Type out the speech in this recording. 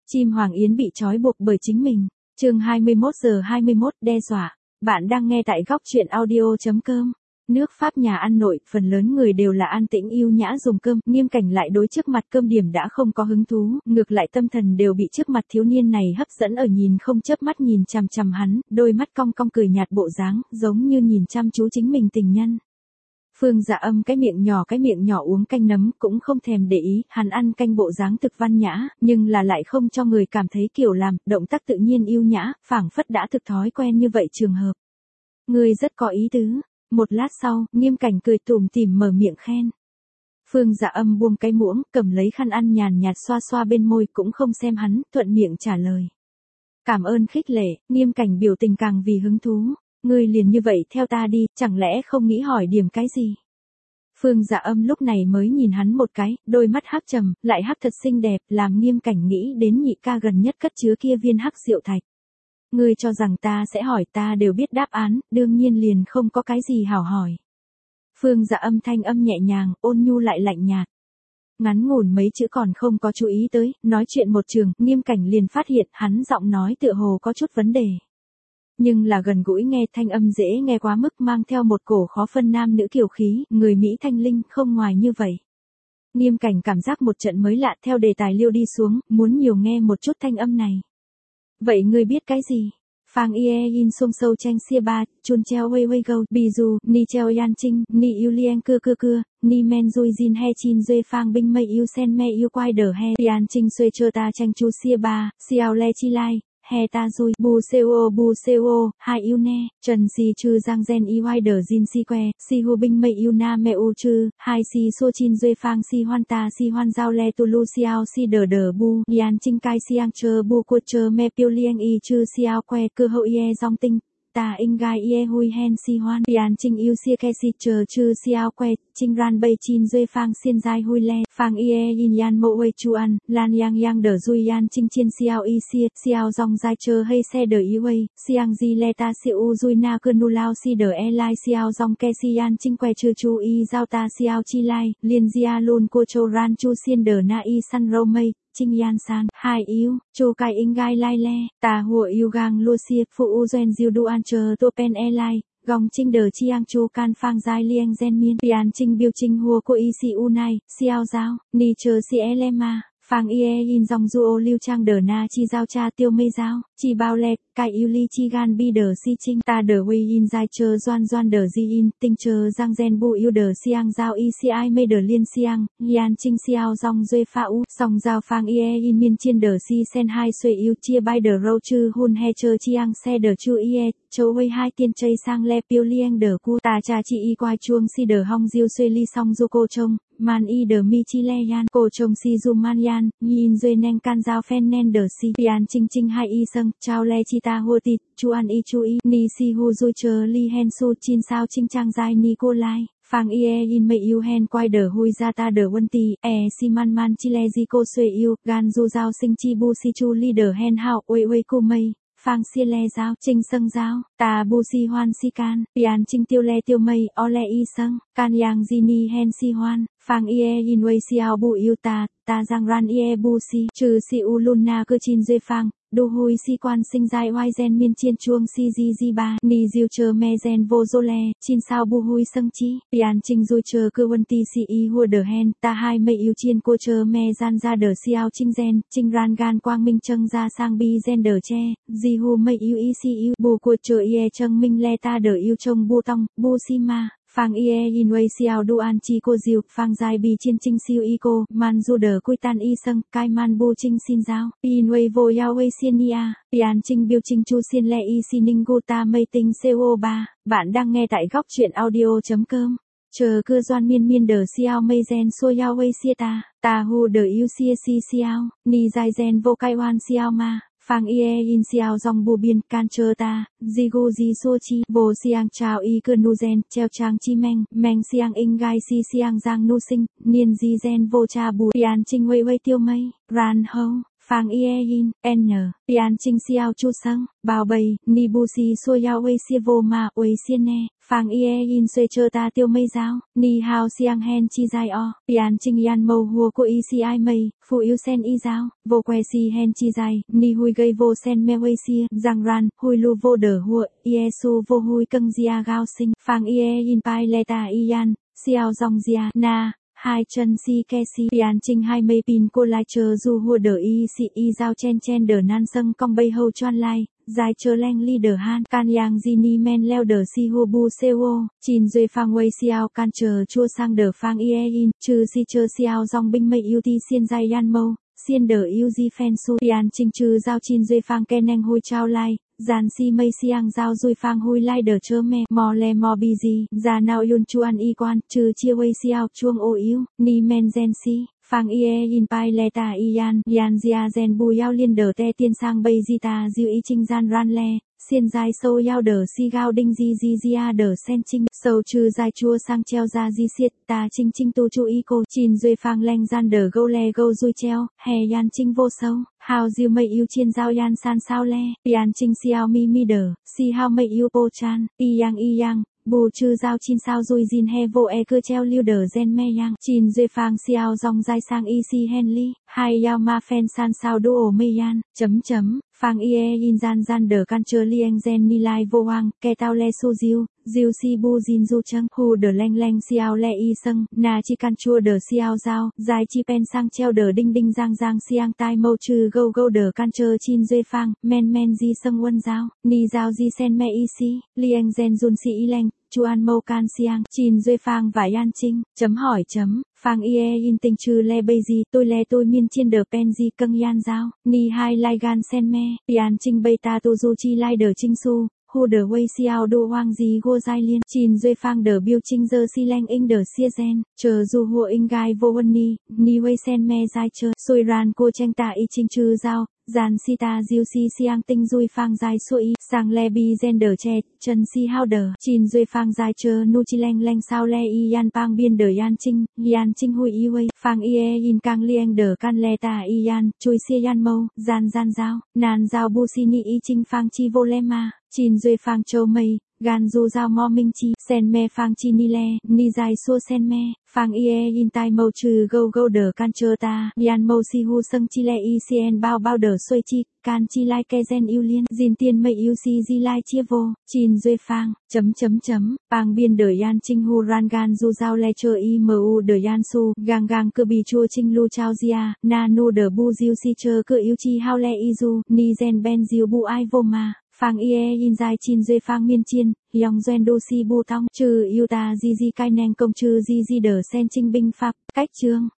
Chim Hoàng Yến bị trói buộc bởi chính mình. Chương 21:21 đe dọa. Bạn đang nghe tại góc truyện audio.com. Nước Pháp nhà ăn nội, phần lớn người đều là an tĩnh yêu nhã dùng cơm, Nghiêm Cảnh lại đối trước mặt cơm điểm đã không có hứng thú, ngược lại tâm thần đều bị trước mặt thiếu niên này hấp dẫn ở nhìn không chớp mắt nhìn chằm chằm hắn, đôi mắt cong cong cười nhạt bộ dáng, giống như nhìn chăm chú chính mình tình nhân. Phương Dạ Âm cái miệng nhỏ uống canh nấm cũng không thèm để ý, hắn ăn canh bộ dáng thực văn nhã, nhưng là lại không cho người cảm thấy kiểu làm, động tác tự nhiên yêu nhã, phảng phất đã thực thói quen như vậy trường hợp. Người rất có ý tứ. Một lát sau, Nghiêm Cảnh cười tủm tỉm mở miệng khen. Phương Dạ Âm buông cái muỗng, cầm lấy khăn ăn nhàn nhạt xoa xoa bên môi cũng không xem hắn, thuận miệng trả lời. Cảm ơn khích lệ, Nghiêm Cảnh biểu tình càng vì hứng thú. Ngươi liền như vậy theo ta đi, chẳng lẽ không nghĩ hỏi điểm cái gì? Phương Dạ Âm lúc này mới nhìn hắn một cái, đôi mắt hắc trầm, lại hắc thật xinh đẹp, làm Nghiêm Cảnh nghĩ đến nhị ca gần nhất cất chứa kia viên hắc diệu thạch. Ngươi cho rằng ta sẽ hỏi, ta đều biết đáp án, đương nhiên liền không có cái gì hảo hỏi. Phương Dạ Âm thanh âm nhẹ nhàng, ôn nhu lại lạnh nhạt. Ngắn ngủn mấy chữ còn không có chú ý tới, nói chuyện một trường, Nghiêm Cảnh liền phát hiện hắn giọng nói tựa hồ có chút vấn đề. Nhưng là gần gũi nghe thanh âm dễ nghe quá mức mang theo một cổ khó phân nam nữ kiều khí, người Mỹ thanh linh không ngoài như vậy. Nghiêm Cảnh cảm giác một trận mới lạ theo đề tài liêu đi xuống, muốn nhiều nghe một chút thanh âm này. Vậy ngươi biết cái gì? Phang ie in sông sâu tranh xia ba, chun treo wei wei go, bi du, ni treo yan trinh, ni yêu lien cưa cưa cưa, ni men dui jin he chin duê phang binh mây yêu sen me yêu quai đờ he, yan trinh xuê chơ ta tranh chu xia ba, xiao le chi lai. He ta dui, bu seo, hai yêu ne, trần si chư giang gen y hoai đờ jin si que, si hu binh mây yêu na me u chư, hai si so chin duê phang si hoan ta si hoan giao le tu lu xiao si đờ bu, yan trinh cai siang chơ bu cua chơ me piêu lieng y chư xiao que cơ hậu ye dòng tinh. Ta in gai ye hui hen si hoan, yan trinh yêu sia ke si chờ chư xiao que, trinh ran bay chin duê phang xiên dai hui le, phang ye yin yan mo wei chu an, lan yang đờ dui yan trinh chiên xiao y sia, xiao dòng dai chờ hay xe đờ y wei, xiang di le ta si u dui na cơ nu lao si đờ e lai xiao dòng ke si yan trinh que chư chu y giao ta xiao chi lai, liên dia luôn cô châu ran chu xiên đờ na y san râu mây. Trinh Yan San, hai yêu, Chu Kai In Gai Lai Le, Ta Hùa Yêu Gang Lua Xia, Phụ U Doen Diêu Duan Chờ Tô Pen E Lai, Gong Trinh Đờ Chiang Chu Can Phang Giai Lieng Gen Miên, Pian Trinh Biêu Trinh Hùa Cô Y Si U Nai, Xiao Giao, Ni Chờ Si E Lema, Phang Ie In Dòng Du Ô Liêu Trang Đờ Na Chi Giao Cha Tiêu Mây Giao, Chi Bao Le, Kai Yêu Li Chi Gan Bi Đờ Si Trinh, Ta Đờ Hui In Giai Chờ Doan Đờ Di In, Tinh Chờ Giang Gen Bu Yêu Đờ Siang Giao Y Si Ai Mây Đờ Liên Siang, Yan Trinh Xiao Dòng Duê Pha U, Song Giao Phang Ie In Miên Chiên Đờ Si Sen Hai Xuê Yêu Chia Bai Đờ Râu Chư Hun He Chơ Chiang Xe Đờ Chu Ie, Châu Hui Hai Tiên Chây Sang Le Piêu Lieng Đờ Cu Ta Cha Chi Y Quai Chuông Si Đờ Hong Diêu Xuê Ly Song Du Cô Trông, Man Y Đờ Mi Chi Le Yan, Cô Trông Si Du Man Yan, Yin Duê Neng Can Giao Phen Nen Đờ Si, Yan Trinh Hai Y Sâng, Chao Le Chi Ta Hua Ti, Chu An Y Chu Y, Ni Si Hu Dui Chơ Li Hen Su Chin Sao Trinh Trang Giai Ni Cô Lai. Phang ie in mây yêu hen quay đờ hui ra ta đờ quân tì, si man chi le di cô xuê yêu, gan du giao sinh chi bu si chu li đờ hen hao, uê cô mây, phang xia le giao, trinh sâng giao, ta bu si hoan si can, pian trinh tiêu le tiêu mây, o le y sâng, can yang di ni hen si hoan, phang ie in uê siao bu yêu ta giang ran ie bu si, trừ si u lun na cơ chin dê phang. Đô hui si quan sinh giai oai gen miên chiên chuông si di ba, ni diêu chơ me gen vô dô le, chin sao bu hui sâng chi, pian trinh dui chơ cơ vân ti si y hua đờ hen, ta hai mây yêu chiên cô chơ me gian ra đờ siao trinh gen, trinh ran gan quang minh trâng ra sang bi gen đờ che, di hu mây yêu y si yêu, bu cô chơ ie trâng minh le ta đờ yêu trông bu tong, bu si ma. Phang ie in wei xiao duan chi cô diêu, phang giai bi chiên trinh siêu y cô, man du đờ cui tan y sâng, cai man bu trinh xin giao, in wei vô yao wei xiên nia, pian trinh biêu trinh chu xiên le y si ninh gu ta mây tinh co 3, bạn đang nghe tại góc truyện audio.com. Chờ cưa doan miên đờ xiao mây gen xua yao wei xia ta hu đờ yêu xia si xiao, ni giai gen vô cai oan xiao ma. Phang ie in xiao dòng bu biên can chơ ta, zigu di so chi, vô siang chao y cơ nu gen, treo trang chi meng siang in gai si siang giang nu sinh, niên di gen vô cha bu, pian trinh wei tiêu mây, ran hâu. Phang Ie In, N, Pian Trinh Xiao Chu Sung, Bao Bầy, Nibusi Soyao Wei Xia Vô Ma, Wei Xia Ne, Phang Ie In Xuê Chơ Ta Tiêu Mây Giao, Ni Hao Xiang Hen Chi Giai O, Pian Trinh Yan Mâu Hua Cô Y Si Ai Mây, Phụ Yêu Sen Y Giao, Vô Que Si Hen Chi Giai, Ni Hui Gây Vô Sen Me Wei Xia, Giang Ran, Hui Lu Vô Đờ Hua, Yesu Vô Hui Câng Gia Gao Sinh, Phang Ie In Pai Leta Ian, Xiao Dòng Gia, Na. Hai chân si ke si pian trinh hai mây pin cô lai chờ du hua đờ y si y giao chen chen đờ nan sâng cong bay hâu choan lai dài chờ leng li đờ han can yang zini men leo đờ si hua bu seo chin duy phang wei xiao can chờ chua sang đờ phang ie in trừ si chờ xiao dòng binh mây yêu ti xiên dài yan mâu xiên đờ yêu di phen su pian trinh trừ giao chin duy phang ken neng hôi trao lai giàn si mây siang giao duy phang hui lai đờ chơ me mò le mò bi di già nào yun chuan y quan trừ chia wei xiao chuông ô yêu ni men gen si phang ie in pai le ta ian yan zia gen bu yao liên đờ te tiên sang bay di ta diu y trinh gian ran le xiên dài sâu yao đờ si gao đinh di di zia đờ sen trinh sâu trừ dài chua sang treo ra di xiết ta trinh trinh tu chu y cô chin duy phang leng gian đờ gâu le gâu dui treo hè yan trinh vô sâu hào diu mây yêu chiên giao yan san sao le yan trinh xiao mi mi đờ si hao mây yêu po chan y yang bù trừ giao chin sao dui jin he vô e cơ treo liu đờ gen me yang chin duy phang xiao dòng dài sang y si hen li hai yao ma phen san sao duo mây yan phang ie in gian đờ can chơ lieng gen ni lai vô hoang ke tao le su diu si bu jin du chang hu đờ leng xiao le y sâng na chi can chua đờ xiao giao dài chi pen sang treo đờ đinh giang xiang tai mâu trừ gâu đờ can chơ chin duy phang men di sâng won giao ni giao di sen me y si lieng gen jun si y leng chuan mâu can xiang chin duy phang và yan trinh phang ie in tình trừ le bây gì tôi miên chiên đờ pen di câng yan giao ni hai lai gan sen me yan trinh bây ta tu du chi lai đờ trinh su hu đờ wei xiao đô hoang di go giai liên chin duy phang đờ biêu trinh dơ si leng ing đờ xia gen chờ du hua ing gai vô vân ni wei sen me giai chờ xui ran cô tranh ta y trinh trừ giao giàn si ta diu si xiang tinh duy phang giai sui sang le bi gen đờ che chân si hao đờ chin duy phang giai chờ nu chi leng sao le y yan pang biên đờ yan trinh hui y wei phang ie in kang lieng đờ can le ta y yan chui xia yan mâu gian giao nan giao bu si ni y trinh phang chi vô le ma chin duy phang châu mây gan du giao mo minh chi sen me phang chi ni le ni dài xua sen me phang ie in tai mâu trừ gâu đờ can chơ ta yan mâu si hu sâng chi le y cn bao đờ xuôi chi can chi lai ke gen yêu liên jin tiên mây yêu si di lai chia vô chin duy phang pang biên đờ yan trinh hu ran gan du giao le chơ y mu đờ yan su gang cơ bì chua trinh lu chao zia na nu đờ bu diu si chơ cơ yêu chi hao le y du ni gen ben diu bu ai vô ma phang ie in dài chin duy phang miên chiên yong doen do si bu tong trừ yêu ta di kai neng công trừ di đờ sen trinh binh pháp cách chương